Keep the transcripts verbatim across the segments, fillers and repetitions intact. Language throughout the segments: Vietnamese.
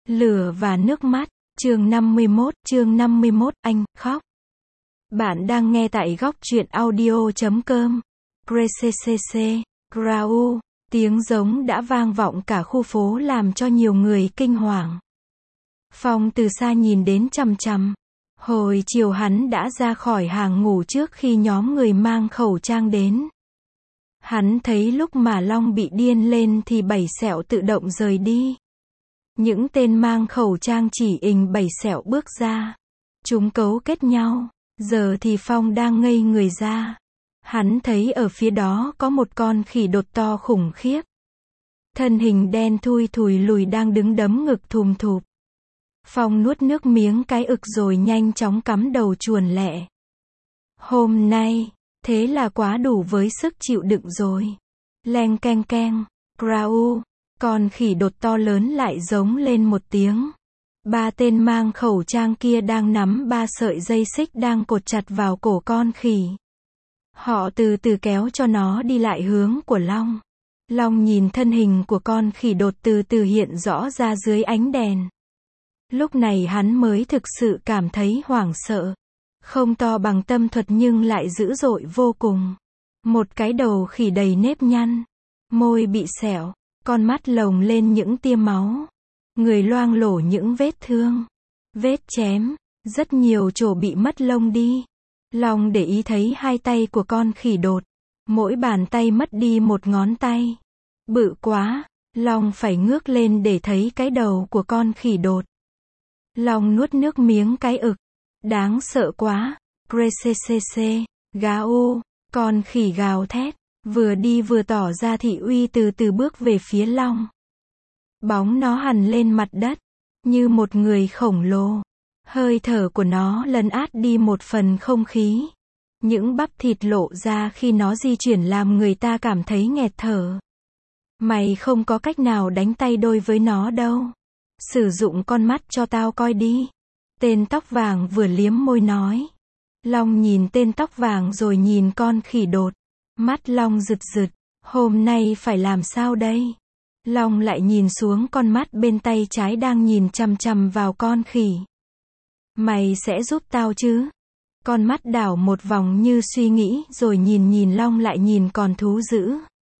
Lửa và nước mắt, chương năm mươi mốt, chương năm mươi mốt, anh, khóc. Bạn đang nghe tại góc truyện audio chấm com. Grecc, Grau, tiếng giống đã vang vọng cả khu phố làm cho nhiều người kinh hoàng. Phong từ xa nhìn đến chằm chằm. Hồi chiều hắn đã ra khỏi hàng ngủ trước khi nhóm người mang khẩu trang đến. Hắn thấy lúc mà Long bị điên lên thì bảy sẹo tự động rời đi. Những tên mang khẩu trang chỉ ình bảy sẹo bước ra. Chúng cấu kết nhau. Giờ thì Phong đang ngây người ra. Hắn thấy ở phía đó có một con khỉ đột to khủng khiếp. Thân hình đen thui thùi lùi đang đứng đấm ngực thùm thụp. Phong nuốt nước miếng cái ực rồi nhanh chóng cắm đầu chuồn lẹ. Hôm nay, thế là quá đủ với sức chịu đựng rồi. Leng keng keng, Grau, con khỉ đột to lớn lại giống lên một tiếng. Ba tên mang khẩu trang kia đang nắm ba sợi dây xích đang cột chặt vào cổ con khỉ. Họ từ từ kéo cho nó đi lại hướng của Long. Long nhìn thân hình của con khỉ đột từ từ hiện rõ ra dưới ánh đèn. Lúc này hắn mới thực sự cảm thấy hoảng sợ. Không to bằng tâm thuật nhưng lại dữ dội vô cùng. Một cái đầu khỉ đầy nếp nhăn. Môi bị sẹo. Con mắt lồng lên những tia máu. Người loang lổ những vết thương. Vết chém. Rất nhiều chỗ bị mất lông đi. Long để ý thấy hai tay của con khỉ đột. Mỗi bàn tay mất đi một ngón tay. Bự quá. Long phải ngước lên để thấy cái đầu của con khỉ đột. Long nuốt nước miếng cái ực. Đáng sợ quá. Grecc, Gau, con khỉ gào thét. Vừa đi vừa tỏ ra thị uy từ từ bước về phía Long. Bóng nó hằn lên mặt đất. Như một người khổng lồ. Hơi thở của nó lấn át đi một phần không khí. Những bắp thịt lộ ra khi nó di chuyển làm người ta cảm thấy nghẹt thở. Mày không có cách nào đánh tay đôi với nó đâu. Sử dụng con mắt cho tao coi đi. Tên tóc vàng vừa liếm môi nói. Long nhìn tên tóc vàng rồi nhìn con khỉ đột. Mắt Long rực rực. Hôm nay phải làm sao đây? Long lại nhìn xuống con mắt bên tay trái đang nhìn chằm chằm vào con khỉ. Mày sẽ giúp tao chứ? Con mắt đảo một vòng như suy nghĩ rồi nhìn nhìn Long lại nhìn con thú dữ.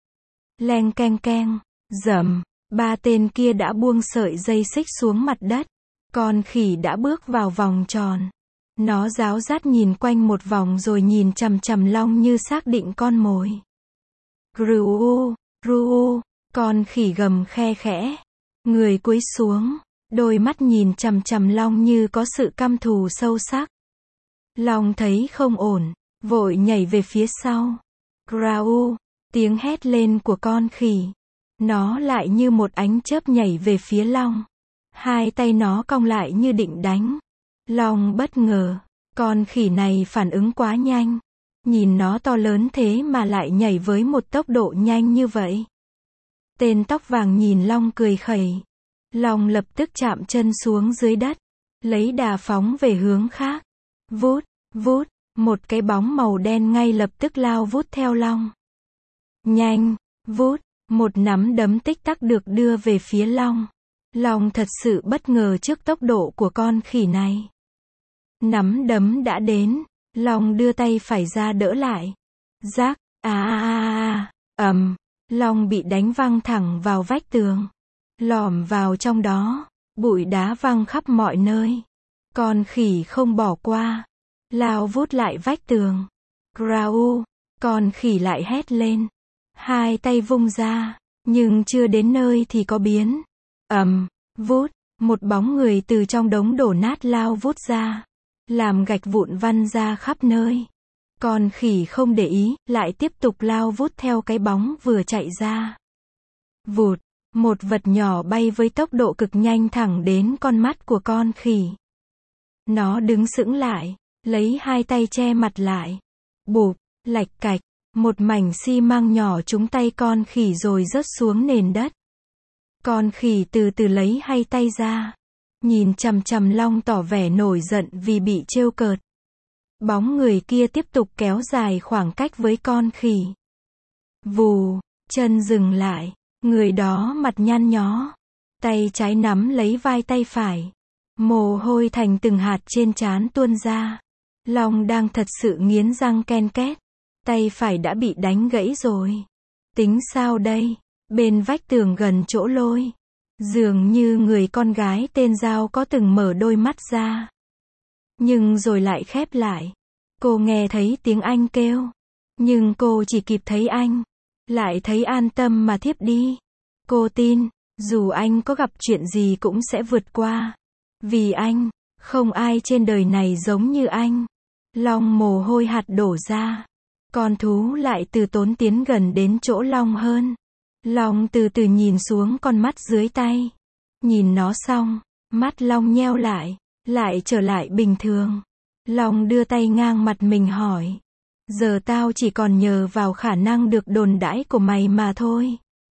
Leng keng keng, rầm, ba tên kia đã buông sợi dây xích xuống mặt đất. Con khỉ đã bước vào vòng tròn. Nó ráo rát nhìn quanh một vòng rồi nhìn chằm chằm Long như xác định con mồi. Gru, ru, con khỉ gầm khe khẽ. Người cúi xuống, đôi mắt nhìn chằm chằm Long như có sự căm thù sâu sắc. Long thấy không ổn, vội nhảy về phía sau. Grau, tiếng hét lên của con khỉ. Nó lại như một ánh chớp nhảy về phía Long. Hai tay nó cong lại như định đánh. Long bất ngờ, con khỉ này phản ứng quá nhanh. Nhìn nó to lớn thế mà lại nhảy với một tốc độ nhanh như vậy. Tên tóc vàng nhìn Long cười khẩy. Long lập tức chạm chân xuống dưới đất. Lấy đà phóng về hướng khác. Vút, vút, một cái bóng màu đen ngay lập tức lao vút theo Long. Nhanh, vút, một nắm đấm tích tắc được đưa về phía Long. Long thật sự bất ngờ trước tốc độ của con khỉ này. Nắm đấm đã đến. Long đưa tay phải ra đỡ lại. Rác, à à à, ầm. Long bị đánh văng thẳng vào vách tường. Lòm vào trong đó. Bụi đá văng khắp mọi nơi. Con khỉ không bỏ qua. Lao vút lại vách tường. Grau, con khỉ lại hét lên. Hai tay vung ra. Nhưng chưa đến nơi thì có biến. Ầm, vút, một bóng người từ trong đống đổ nát lao vút ra. Làm gạch vụn văng ra khắp nơi. Con khỉ không để ý, lại tiếp tục lao vút theo cái bóng vừa chạy ra. Vụt, một vật nhỏ bay với tốc độ cực nhanh thẳng đến con mắt của con khỉ. Nó đứng sững lại, lấy hai tay che mặt lại. Bụp, lạch cạch, một mảnh xi măng nhỏ trúng tay con khỉ rồi rớt xuống nền đất. Con khỉ từ từ lấy hai tay ra. Nhìn chằm chằm Long tỏ vẻ nổi giận vì bị trêu cợt. Bóng người kia tiếp tục kéo dài khoảng cách với con khỉ. Vù, chân dừng lại. Người đó mặt nhăn nhó. tay trái nắm lấy vai tay phải. Mồ hôi thành từng hạt trên trán tuôn ra. Long đang thật sự nghiến răng ken két. Tay phải đã bị đánh gãy rồi. Tính sao đây? Bên vách tường gần chỗ Lôi, dường như người con gái tên Giao có từng mở đôi mắt ra. Nhưng rồi lại khép lại. Cô nghe thấy tiếng anh kêu. Nhưng cô chỉ kịp thấy anh. Lại thấy an tâm mà thiếp đi. Cô tin, dù anh có gặp chuyện gì cũng sẽ vượt qua. Vì anh, không ai trên đời này giống như anh. Long mồ hôi hạt đổ ra. Con thú lại từ tốn tiến gần đến chỗ Long hơn. Long từ từ nhìn xuống con mắt dưới tay. Nhìn nó xong, mắt Long nheo lại, lại trở lại bình thường. Long đưa tay ngang mặt mình hỏi. Giờ tao chỉ còn nhờ vào khả năng được đồn đãi của mày mà thôi.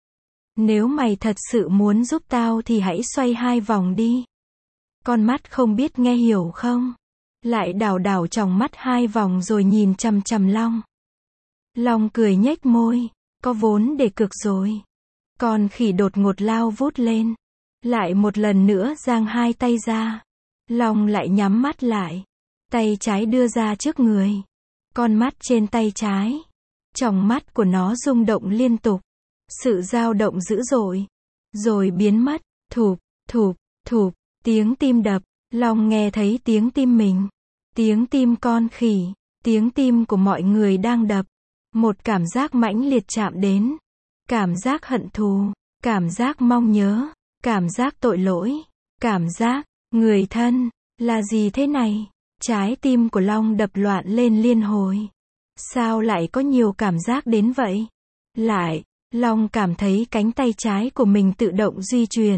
Nếu mày thật sự muốn giúp tao thì hãy xoay hai vòng đi. Con mắt không biết nghe hiểu không? Lại đảo đảo tròng mắt hai vòng rồi nhìn chằm chằm Long. Long cười nhếch môi. Có vốn để cược rồi. Con khỉ đột ngột lao vút lên. Lại một lần nữa giang hai tay ra. Long lại nhắm mắt lại. Tay trái đưa ra trước người. Con mắt trên tay trái. Tròng mắt của nó rung động liên tục. Sự dao động dữ dội. Rồi biến mất. Thụp, thụp, thụp. Tiếng tim đập. Long nghe thấy tiếng tim mình. Tiếng tim con khỉ. Tiếng tim của mọi người đang đập. Một cảm giác mãnh liệt chạm đến. Cảm giác hận thù. Cảm giác mong nhớ. Cảm giác tội lỗi. Cảm giác, người thân, là gì thế này? Trái tim của Long đập loạn lên liên hồi. Sao lại có nhiều cảm giác đến vậy? Lại, Long cảm thấy cánh tay trái của mình tự động di chuyển.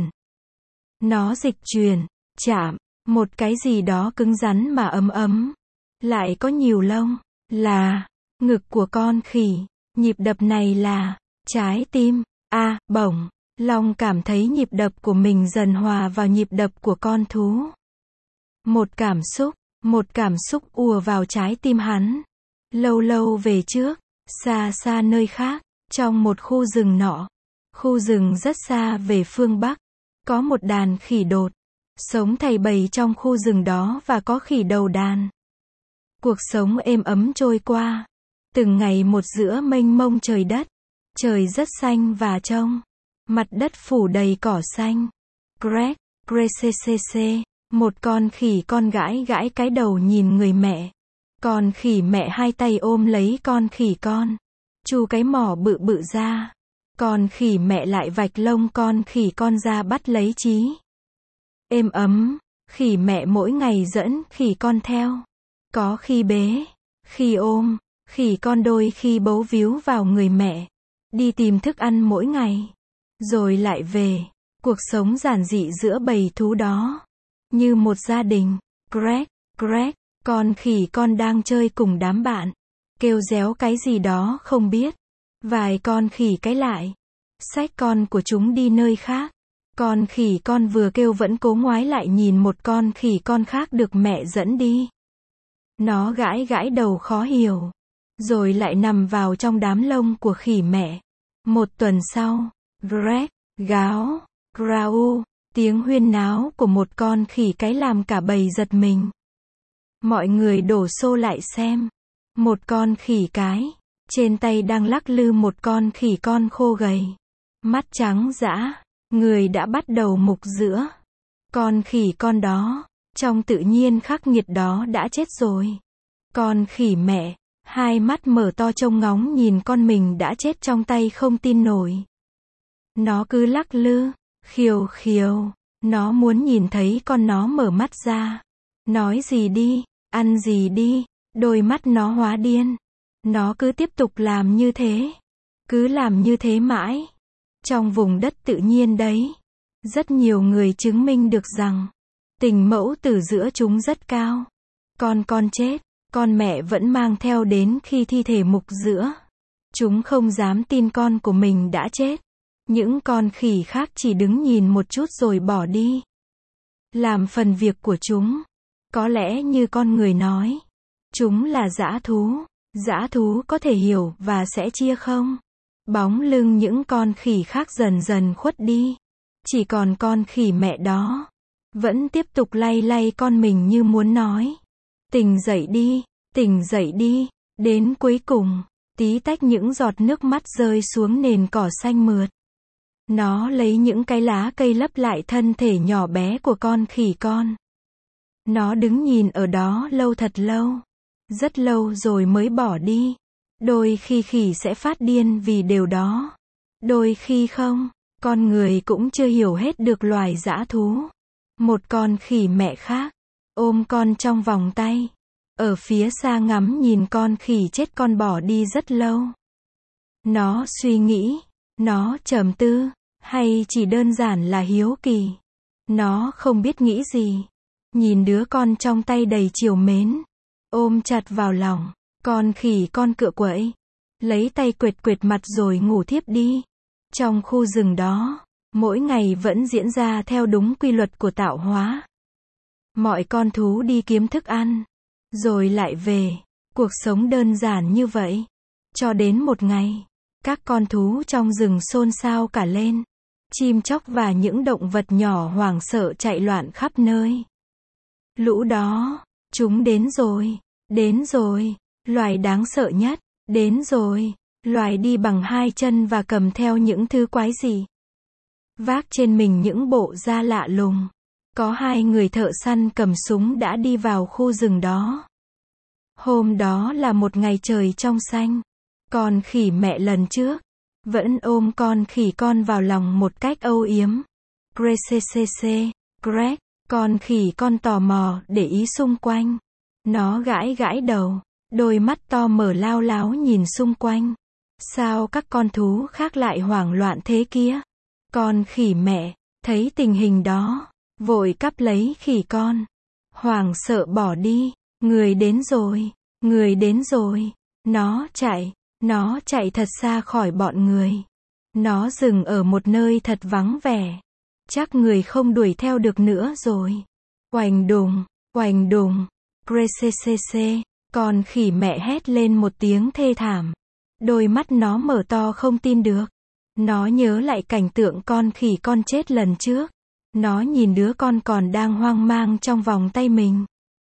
Nó dịch chuyển, chạm, một cái gì đó cứng rắn mà ấm ấm. Lại có nhiều lông, là ngực của con khỉ. Nhịp đập này là trái tim. A, à, bổng. Long cảm thấy nhịp đập của mình dần hòa vào nhịp đập của con thú. Một cảm xúc, một cảm xúc ùa vào trái tim hắn. Lâu lâu về trước, xa xa nơi khác, trong một khu rừng nọ. Khu rừng rất xa về phương Bắc. Có một đàn khỉ đột. Sống thầy bầy trong khu rừng đó và có khỉ đầu đàn. Cuộc sống êm ấm trôi qua. Từng ngày một giữa mênh mông trời đất. Trời rất xanh và trong. Mặt đất phủ đầy cỏ xanh. Greg, Grecc, một con khỉ con gãi gãi cái đầu nhìn người mẹ. Con khỉ mẹ hai tay ôm lấy con khỉ con. Chu cái mỏ bự bự ra. Con khỉ mẹ lại vạch lông con khỉ con ra bắt lấy chí. Êm ấm, khỉ mẹ mỗi ngày dẫn khỉ con theo. Có khi bế, khi ôm, khỉ con đôi khi bấu víu vào người mẹ. Đi tìm thức ăn mỗi ngày. Rồi lại về. Cuộc sống giản dị giữa bầy thú đó. Như một gia đình. Greg, Greg, con khỉ con đang chơi cùng đám bạn. Kêu réo cái gì đó không biết. Vài con khỉ cái lại. Xách con của chúng đi nơi khác. Con khỉ con vừa kêu vẫn cố ngoái lại nhìn một con khỉ con khác được mẹ dẫn đi. Nó gãi gãi đầu khó hiểu. Rồi lại nằm vào trong đám lông của khỉ mẹ. Một tuần sau, Greg, gáo, grau, tiếng huyên náo của một con khỉ cái làm cả bầy giật mình. Mọi người đổ xô lại xem. Một con khỉ cái, trên tay đang lắc lư một con khỉ con khô gầy. Mắt trắng dã, người đã bắt đầu mục giữa. Con khỉ con đó, trong tự nhiên khắc nghiệt đó đã chết rồi. Con khỉ mẹ, hai mắt mở to trông ngóng nhìn con mình đã chết trong tay không tin nổi. Nó cứ lắc lư, khiều khiều, nó muốn nhìn thấy con nó mở mắt ra. Nói gì đi, ăn gì đi, đôi mắt nó hóa điên. Nó cứ tiếp tục làm như thế. Cứ làm như thế mãi. Trong vùng đất tự nhiên đấy, rất nhiều người chứng minh được rằng, tình mẫu tử giữa chúng rất cao. Con con chết, con mẹ vẫn mang theo đến khi thi thể mục giữa. Chúng không dám tin con của mình đã chết. Những con khỉ khác chỉ đứng nhìn một chút rồi bỏ đi. Làm phần việc của chúng. Có lẽ như con người nói. Chúng là dã thú. Dã thú có thể hiểu và sẽ chia không. Bóng lưng những con khỉ khác dần dần khuất đi. Chỉ còn con khỉ mẹ đó vẫn tiếp tục lay lay con mình như muốn nói: tỉnh dậy đi, tỉnh dậy đi. Đến cuối cùng, tí tách những giọt nước mắt rơi xuống nền cỏ xanh mượt. Nó lấy những cái lá cây lấp lại thân thể nhỏ bé của con khỉ con. Nó đứng nhìn ở đó lâu thật lâu. Rất lâu rồi mới bỏ đi. Đôi khi khỉ sẽ phát điên vì điều đó. Đôi khi không. Con người cũng chưa hiểu hết được loài dã thú. Một con khỉ mẹ khác ôm con trong vòng tay, ở phía xa ngắm nhìn con khỉ chết con bỏ đi rất lâu. Nó suy nghĩ, nó trầm tư, hay chỉ đơn giản là hiếu kỳ. Nó không biết nghĩ gì. Nhìn đứa con trong tay đầy trìu mến, ôm chặt vào lòng. Con khỉ con cựa quậy, lấy tay quệt quệt mặt rồi ngủ thiếp đi. Trong khu rừng đó, mỗi ngày vẫn diễn ra theo đúng quy luật của tạo hóa. Mọi con thú đi kiếm thức ăn, rồi lại về. Cuộc sống đơn giản như vậy. Cho đến một ngày, các con thú trong rừng xôn xao cả lên. Chim chóc và những động vật nhỏ hoảng sợ chạy loạn khắp nơi. Lũ đó, chúng đến rồi, đến rồi, loài đáng sợ nhất, đến rồi, loài đi bằng hai chân và cầm theo những thứ quái dị. Vác trên mình những bộ da lạ lùng. Có hai người thợ săn cầm súng đã đi vào khu rừng đó. Hôm đó là một ngày trời trong xanh. Con khỉ mẹ lần trước vẫn ôm con khỉ con vào lòng một cách âu yếm. Grccc, Greg, con khỉ con tò mò để ý xung quanh. Nó gãi gãi đầu, đôi mắt to mở lao láo nhìn xung quanh. Sao các con thú khác lại hoảng loạn thế kia? Con khỉ mẹ thấy tình hình đó, vội cắp lấy khỉ con. Hoảng sợ bỏ đi. Người đến rồi, người đến rồi. Nó chạy, nó chạy thật xa khỏi bọn người. Nó dừng ở một nơi thật vắng vẻ. Chắc người không đuổi theo được nữa rồi. Oành đùng, oành đùng. Grccc, con khỉ mẹ hét lên một tiếng thê thảm. Đôi mắt nó mở to không tin được. Nó nhớ lại cảnh tượng con khỉ con chết lần trước. Nó nhìn đứa con còn đang hoang mang trong vòng tay mình.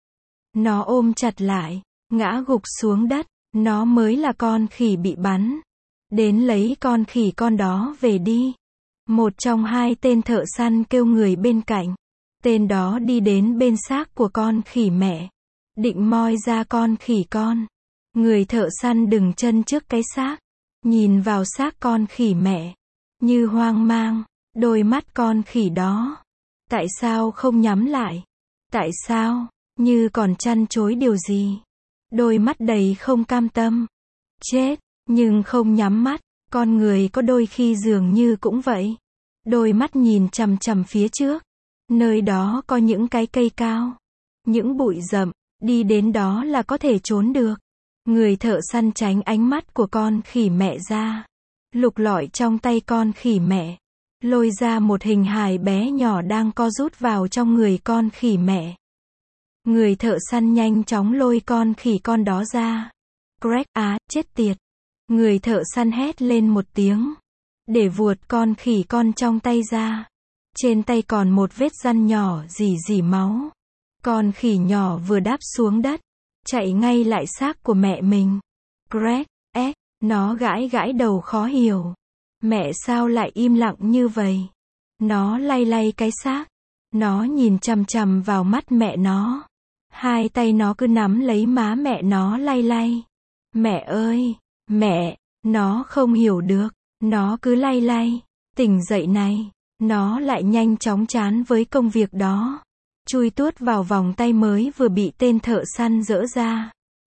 Nó ôm chặt lại, ngã gục xuống đất. Nó mới là con khỉ bị bắn. Đến lấy con khỉ con đó về đi. Một trong hai tên thợ săn kêu người bên cạnh. Tên đó đi đến bên xác của con khỉ mẹ, định moi ra con khỉ con. Người thợ săn đừng chân trước cái xác, nhìn vào xác con khỉ mẹ, như hoang mang. Đôi mắt con khỉ đó, tại sao không nhắm lại? Tại sao, như còn trăn trối điều gì? Đôi mắt đầy không cam tâm. Chết, nhưng không nhắm mắt. Con người có đôi khi dường như cũng vậy. Đôi mắt nhìn chằm chằm phía trước. Nơi đó có những cái cây cao, những bụi rậm, đi đến đó là có thể trốn được. Người thợ săn tránh ánh mắt của con khỉ mẹ ra, lục lọi trong tay con khỉ mẹ, lôi ra một hình hài bé nhỏ đang co rút vào trong người con khỉ mẹ. Người thợ săn nhanh chóng lôi con khỉ con đó ra. Greg, á, chết tiệt. Người thợ săn hét lên một tiếng, để vuột con khỉ con trong tay ra. Trên tay còn một vết răn nhỏ rỉ rỉ máu. Con khỉ nhỏ vừa đáp xuống đất, chạy ngay lại xác của mẹ mình. Greg, ếch, nó gãi gãi đầu khó hiểu. Mẹ sao lại im lặng như vậy? Nó lay lay cái xác. Nó nhìn chằm chằm vào mắt mẹ nó. Hai tay nó cứ nắm lấy má mẹ nó lay lay. Mẹ ơi, mẹ, nó không hiểu được. Nó cứ lay lay. Tỉnh dậy này. Nó lại nhanh chóng chán với công việc đó. Chui tuốt vào vòng tay mới vừa bị tên thợ săn dỡ ra.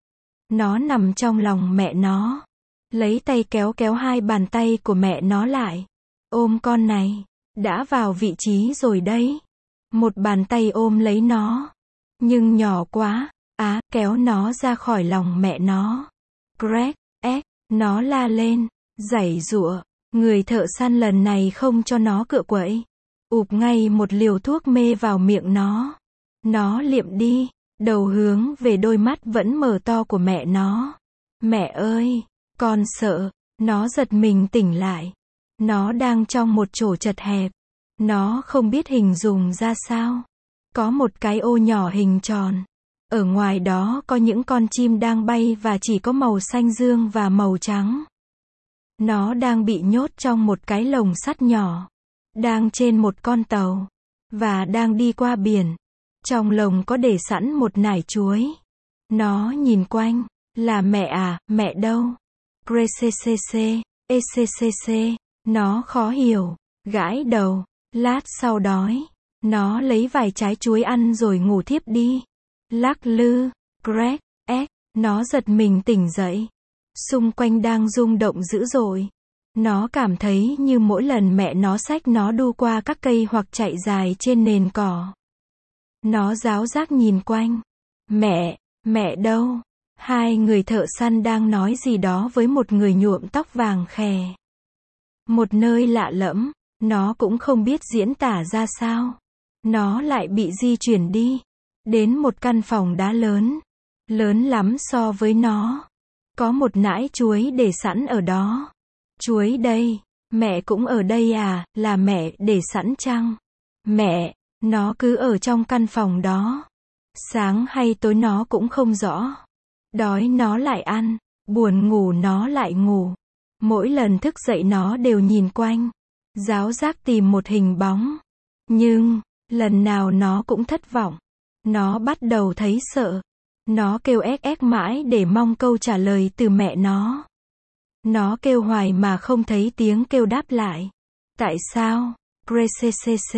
Nó nằm trong lòng mẹ nó. Lấy tay kéo kéo hai bàn tay của mẹ nó lại. Ôm con này. Đã vào vị trí rồi đấy. Một bàn tay ôm lấy nó. Nhưng nhỏ quá. Á, kéo nó ra khỏi lòng mẹ nó. Greg, ếch, nó la lên. Giãy giụa. Người thợ săn lần này không cho nó cựa quậy. Ụp ngay một liều thuốc mê vào miệng nó. Nó liệm đi. Đầu hướng về đôi mắt vẫn mở to của mẹ nó. Mẹ ơi, con sợ. Nó giật mình tỉnh lại. Nó đang trong một chỗ chật hẹp. Nó không biết hình dung ra sao. Có một cái ô nhỏ hình tròn. Ở ngoài đó có những con chim đang bay và chỉ có màu xanh dương và màu trắng. Nó đang bị nhốt trong một cái lồng sắt nhỏ. Đang trên một con tàu. Và đang đi qua biển. Trong lồng có để sẵn một nải chuối. Nó nhìn quanh. Là mẹ à, mẹ đâu? Preccc, ecc. Nó khó hiểu. Gãi đầu. Lát sau đói. Nó lấy vài trái chuối ăn rồi ngủ thiếp đi. Lắc lư. Greg, ếch. Nó giật mình tỉnh dậy. Xung quanh đang rung động dữ dội. Nó cảm thấy như mỗi lần mẹ nó xách nó đu qua các cây hoặc chạy dài trên nền cỏ. Nó ráo rác nhìn quanh. Mẹ, mẹ đâu? Hai người thợ săn đang nói gì đó với một người nhuộm tóc vàng khè. Một nơi lạ lẫm, nó cũng không biết diễn tả ra sao. Nó lại bị di chuyển đi. Đến một căn phòng đá lớn. Lớn lắm so với nó. Có một nải chuối để sẵn ở đó. Chuối đây, mẹ cũng ở đây à, là mẹ để sẵn chăng? Mẹ, nó cứ ở trong căn phòng đó. Sáng hay tối nó cũng không rõ. Đói nó lại ăn, buồn ngủ nó lại ngủ. Mỗi lần thức dậy nó đều nhìn quanh. Ráo rác tìm một hình bóng. Nhưng, lần nào nó cũng thất vọng. Nó bắt đầu thấy sợ. Nó kêu éc éc mãi để mong câu trả lời từ mẹ nó. Nó kêu hoài mà không thấy tiếng kêu đáp lại. Tại sao? Preccc,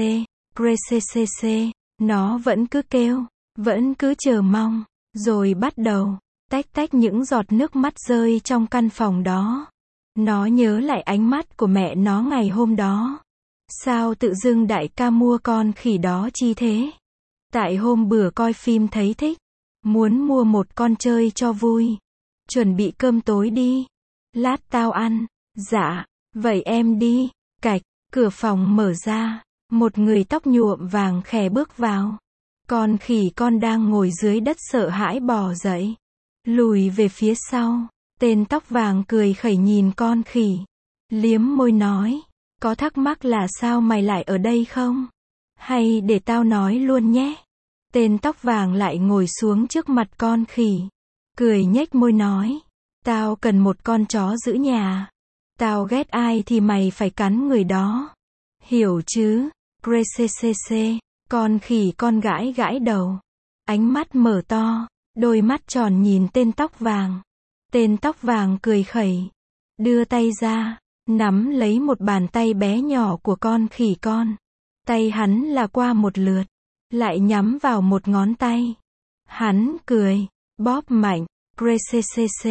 preccc. Nó vẫn cứ kêu, vẫn cứ chờ mong. Rồi bắt đầu, tách tách những giọt nước mắt rơi trong căn phòng đó. Nó nhớ lại ánh mắt của mẹ nó ngày hôm đó. Sao tự dưng đại ca mua con khỉ đó chi thế? Tại hôm bữa coi phim thấy thích. Muốn mua một con chơi cho vui. Chuẩn bị cơm tối đi. Lát tao ăn. Dạ, vậy em đi. Cạch, cửa phòng mở ra. Một người tóc nhuộm vàng khè bước vào. Con khỉ con đang ngồi dưới đất sợ hãi bò dậy. Lùi về phía sau. Tên tóc vàng cười khẩy nhìn con khỉ. Liếm môi nói. Có thắc mắc là sao mày lại ở đây không? Hay để tao nói luôn nhé. Tên tóc vàng lại ngồi xuống trước mặt con khỉ. Cười nhếch môi nói. Tao cần một con chó giữ nhà. Tao ghét ai thì mày phải cắn người đó. Hiểu chứ? Preccc. Con khỉ con gãi gãi đầu. Ánh mắt mở to. Đôi mắt tròn nhìn tên tóc vàng. Tên tóc vàng cười khẩy. Đưa tay ra. Nắm lấy một bàn tay bé nhỏ của con khỉ con. Tay hắn là qua một lượt. Lại nhắm vào một ngón tay. Hắn cười. Bóp mạnh. Preccc.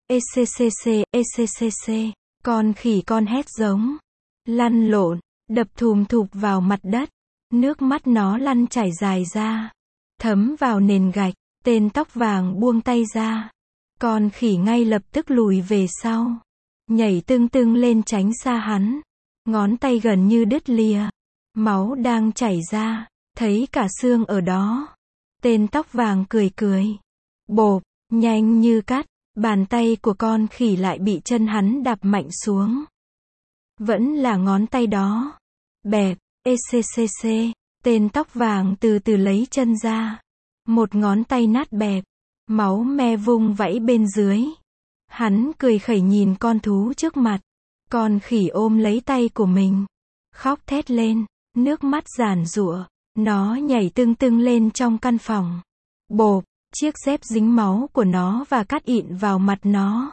Ecc. Ecc. Con khỉ con hét giống. Lăn lộn. Đập thùm thụp vào mặt đất. Nước mắt nó lăn chảy dài ra. Thấm vào nền gạch. Tên tóc vàng buông tay ra. Con khỉ ngay lập tức lùi về sau. Nhảy tưng tưng lên tránh xa hắn. Ngón tay gần như đứt lìa. Máu đang chảy ra. Thấy cả xương ở đó. Tên tóc vàng cười cười. Bộp, nhanh như cắt. Bàn tay của con khỉ lại bị chân hắn đạp mạnh xuống. Vẫn là ngón tay đó. Bẹp, ecc. Tên tóc vàng từ từ lấy chân ra. Một ngón tay nát bẹp. Máu me vung vãi bên dưới. Hắn cười khẩy nhìn con thú trước mặt. Con khỉ ôm lấy tay của mình. Khóc thét lên. Nước mắt giàn giụa. Nó nhảy tưng tưng lên trong căn phòng. Bộp, chiếc dép dính máu của nó và cát ịn vào mặt nó.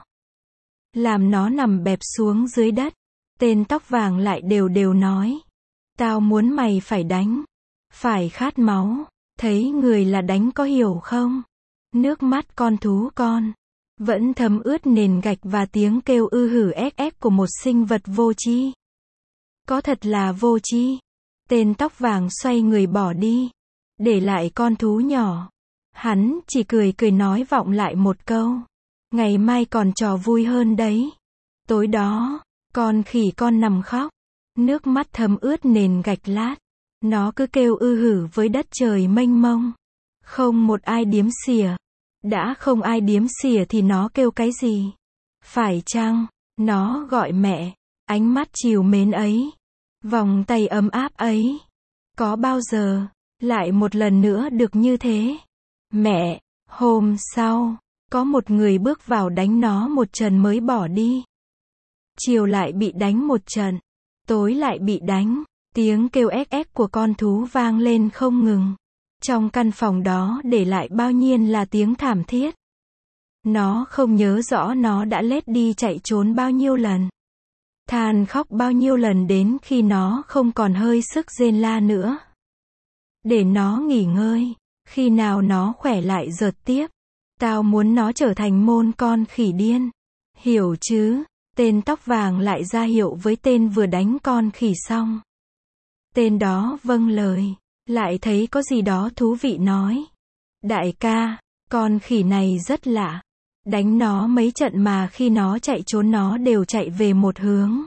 Làm nó nằm bẹp xuống dưới đất. Tên tóc vàng lại đều đều nói. Tao muốn mày phải đánh. Phải khát máu. Thấy người là đánh có hiểu không? Nước mắt con thú con. Vẫn thấm ướt nền gạch và tiếng kêu ư hử ép ép của một sinh vật vô tri. Có thật là vô tri. Tên tóc vàng xoay người bỏ đi. Để lại con thú nhỏ. Hắn chỉ cười cười nói vọng lại một câu. Ngày mai còn trò vui hơn đấy. Tối đó, con khỉ con nằm khóc. Nước mắt thấm ướt nền gạch lát. Nó cứ kêu ư hử với đất trời mênh mông. Không một ai điếm xỉa. Đã không ai điếm xỉa thì nó kêu cái gì? Phải chăng, nó gọi mẹ. Ánh mắt trìu mến ấy. Vòng tay ấm áp ấy, có bao giờ lại một lần nữa được như thế? Mẹ, hôm sau, có một người bước vào đánh nó một trận mới bỏ đi. Chiều lại bị đánh một trận, tối lại bị đánh, tiếng kêu éc éc của con thú vang lên không ngừng. Trong căn phòng đó để lại bao nhiêu là tiếng thảm thiết. Nó không nhớ rõ nó đã lết đi chạy trốn bao nhiêu lần. Than khóc bao nhiêu lần đến khi nó không còn hơi sức rên la nữa. Để nó nghỉ ngơi, khi nào nó khỏe lại dợt tiếp. Tao muốn nó trở thành môn con khỉ điên. Hiểu chứ? Tên tóc vàng lại ra hiệu với tên vừa đánh con khỉ xong. Tên đó vâng lời, lại thấy có gì đó thú vị nói. Đại ca, con khỉ này rất lạ. Đánh nó mấy trận mà khi nó chạy trốn nó đều chạy về một hướng.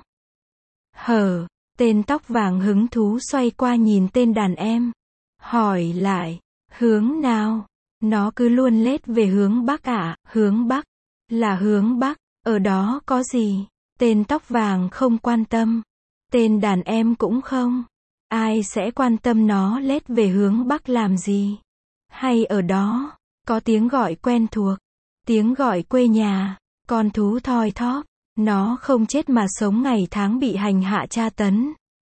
Hờ, tên tóc vàng hứng thú xoay qua nhìn tên đàn em. Hỏi lại, hướng nào? Nó cứ luôn lết về hướng bắc ạ, à? Hướng bắc. Là hướng bắc, ở đó có gì? Tên tóc vàng không quan tâm. Tên đàn em cũng không. Ai sẽ quan tâm nó lết về hướng bắc làm gì? Hay ở đó, có tiếng gọi quen thuộc. Tiếng gọi quê nhà. Con thú thoi thóp. Nó không chết mà sống ngày tháng bị hành hạ tra tấn.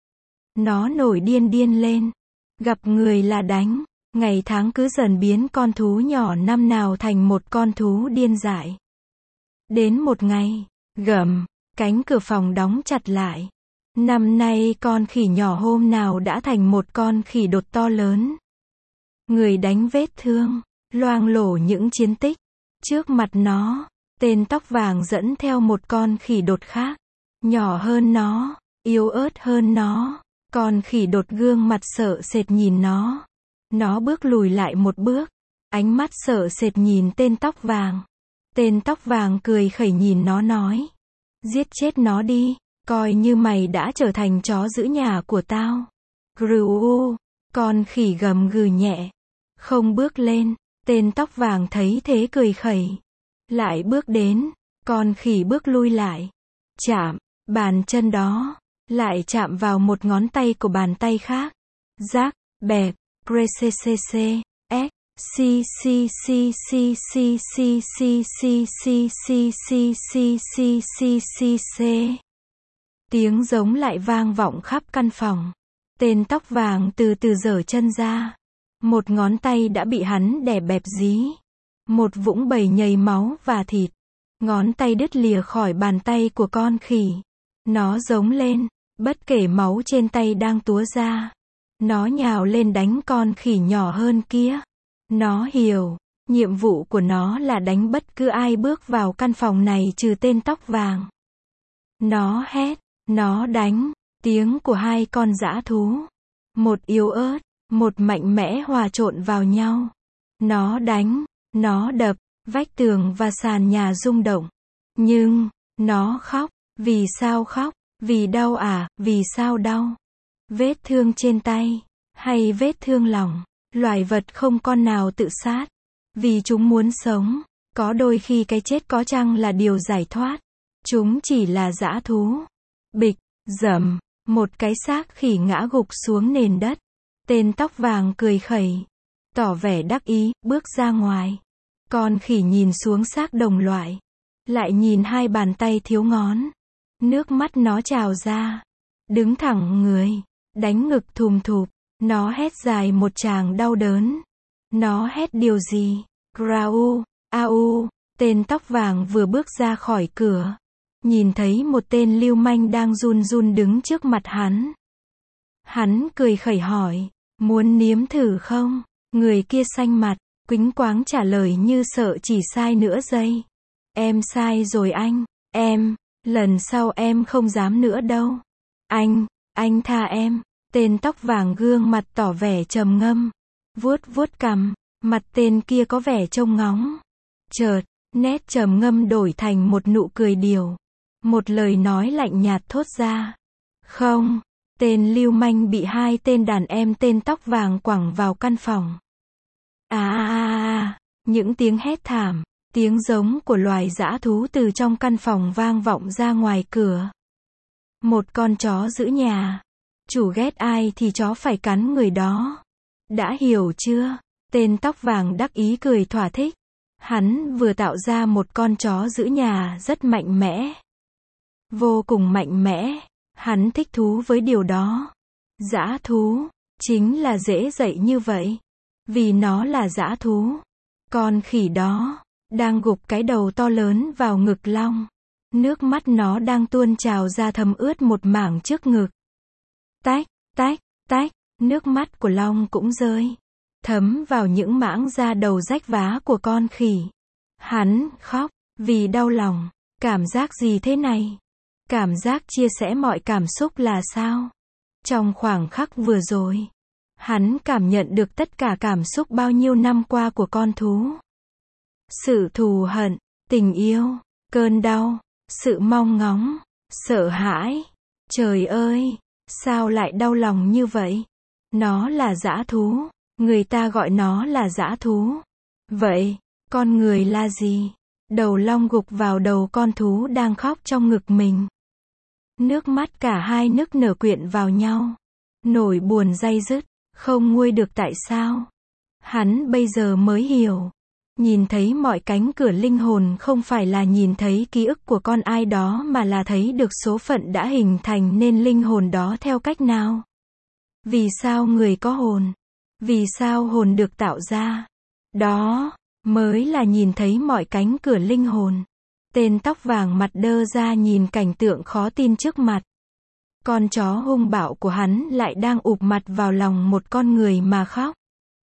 Nó nổi điên điên lên. Gặp người là đánh. Ngày tháng cứ dần biến con thú nhỏ năm nào thành một con thú điên dại. Đến một ngày, gầm, cánh cửa phòng đóng chặt lại. Năm nay con khỉ nhỏ hôm nào đã thành một con khỉ đột to lớn. Người đánh vết thương, loang lổ những chiến tích. Trước mặt nó, tên tóc vàng dẫn theo một con khỉ đột khác. Nhỏ hơn nó, yếu ớt hơn nó. Con khỉ đột gương mặt sợ sệt nhìn nó. Nó bước lùi lại một bước. Ánh mắt sợ sệt nhìn tên tóc vàng. Tên tóc vàng cười khẩy nhìn nó nói. Giết chết nó đi. Coi như mày đã trở thành chó giữ nhà của tao. Gru, con khỉ gầm gừ nhẹ. Không bước lên. Tên tóc vàng thấy thế cười khẩy. Lại bước đến. Con khỉ bước lui lại. Chạm. Bàn chân đó. Lại chạm vào một ngón tay của bàn tay khác. Rác. Bẹp. Precc. S. C C C C C C C C C C C C C C C. Tiếng giống lại vang vọng khắp căn phòng. Tên tóc vàng từ từ giở chân ra. Một ngón tay đã bị hắn đè bẹp dí. Một vũng bầy nhầy máu và thịt. Ngón tay đứt lìa khỏi bàn tay của con khỉ. Nó giống lên, bất kể máu trên tay đang túa ra. Nó nhào lên đánh con khỉ nhỏ hơn kia. Nó hiểu, nhiệm vụ của nó là đánh bất cứ ai bước vào căn phòng này trừ tên tóc vàng. Nó hét, nó đánh, tiếng của hai con dã thú. Một yếu ớt, một mạnh mẽ hòa trộn vào nhau. Nó đánh, nó đập, vách tường và sàn nhà rung động. Nhưng, nó khóc. Vì sao khóc? Vì đau à? Vì sao đau? Vết thương trên tay, hay vết thương lòng? Loài vật không con nào tự sát. Vì chúng muốn sống. Có đôi khi cái chết có chăng là điều giải thoát. Chúng chỉ là dã thú. Bịch, dầm, một cái xác khỉ ngã gục xuống nền đất. Tên tóc vàng cười khẩy, tỏ vẻ đắc ý, bước ra ngoài. Con khỉ nhìn xuống xác đồng loại. Lại nhìn hai bàn tay thiếu ngón. Nước mắt nó trào ra. Đứng thẳng người. Đánh ngực thùm thụp. Nó hét dài một tràng đau đớn. Nó hét điều gì? Grau, au. Tên tóc vàng vừa bước ra khỏi cửa. Nhìn thấy một tên lưu manh đang run run đứng trước mặt hắn. Hắn cười khẩy hỏi. Muốn nếm thử không? Người kia xanh mặt, quĩnh quáng trả lời như sợ chỉ sai nửa giây. Em sai rồi anh. Em, lần sau em không dám nữa đâu. Anh, anh tha em. Tên tóc vàng gương mặt tỏ vẻ trầm ngâm. Vuốt vuốt cằm, mặt tên kia có vẻ trông ngóng. Chợt, nét trầm ngâm đổi thành một nụ cười điểu. Một lời nói lạnh nhạt thốt ra. Không. Tên lưu manh bị hai tên đàn em tên tóc vàng quẳng vào căn phòng. À à à à, những tiếng hét thảm, tiếng giống của loài dã thú từ trong căn phòng vang vọng ra ngoài cửa. Một con chó giữ nhà, Chủ ghét ai thì chó phải cắn người đó. Đã hiểu chưa? Tên tóc vàng đắc ý cười thỏa thích. Hắn vừa tạo ra một con chó giữ nhà rất mạnh mẽ. Vô cùng mạnh mẽ. Hắn thích thú với điều đó. Dã thú. Chính là dễ dạy như vậy. Vì nó là dã thú. Con khỉ đó đang gục cái đầu to lớn vào ngực Long. Nước mắt nó đang tuôn trào ra thấm ướt một mảng trước ngực. Tách, tách, tách, nước mắt của Long cũng rơi. Thấm vào những mảng da đầu rách vá của con khỉ. Hắn khóc, vì đau lòng. Cảm giác gì thế này? Cảm giác chia sẻ mọi cảm xúc là sao? Trong khoảnh khắc vừa rồi, hắn cảm nhận được tất cả cảm xúc bao nhiêu năm qua của con thú. Sự thù hận, tình yêu, cơn đau, sự mong ngóng, sợ hãi. Trời ơi, sao lại đau lòng như vậy? Nó là dã thú. Người ta gọi nó là dã thú. Vậy, con người là gì? Đầu Long gục vào đầu con thú đang khóc trong ngực mình. Nước mắt cả hai nức nở quyện vào nhau. Nỗi buồn day dứt, không nguôi được tại sao. Hắn bây giờ mới hiểu. Nhìn thấy mọi cánh cửa linh hồn không phải là nhìn thấy ký ức của con ai đó mà là thấy được số phận đã hình thành nên linh hồn đó theo cách nào. Vì sao người có hồn? Vì sao hồn được tạo ra? Đó mới là nhìn thấy mọi cánh cửa linh hồn. Tên tóc vàng mặt đơ ra nhìn cảnh tượng khó tin trước mặt. Con chó hung bạo của hắn lại đang ụp mặt vào lòng một con người mà khóc.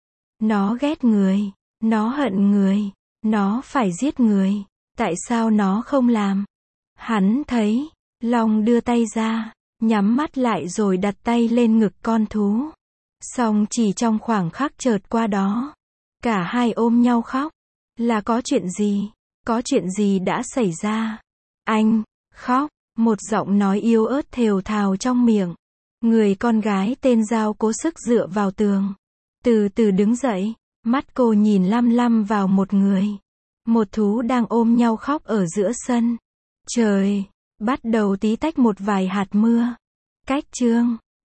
Nó ghét người. Nó hận người. Nó phải giết người. Tại sao nó không làm? Hắn thấy. Long đưa tay ra. Nhắm mắt lại rồi đặt tay lên ngực con thú. Xong chỉ trong khoảng khắc chợt qua đó. Cả hai ôm nhau khóc. Là có chuyện gì? Có chuyện gì đã xảy ra? Anh, khóc. Một giọng nói yếu ớt thều thào trong miệng. Người con gái tên Giao cố sức dựa vào tường. Từ từ đứng dậy. Mắt cô nhìn lăm lăm vào một người. Một thú đang ôm nhau khóc ở giữa sân. Trời, bắt đầu tí tách một vài hạt mưa. Cách chương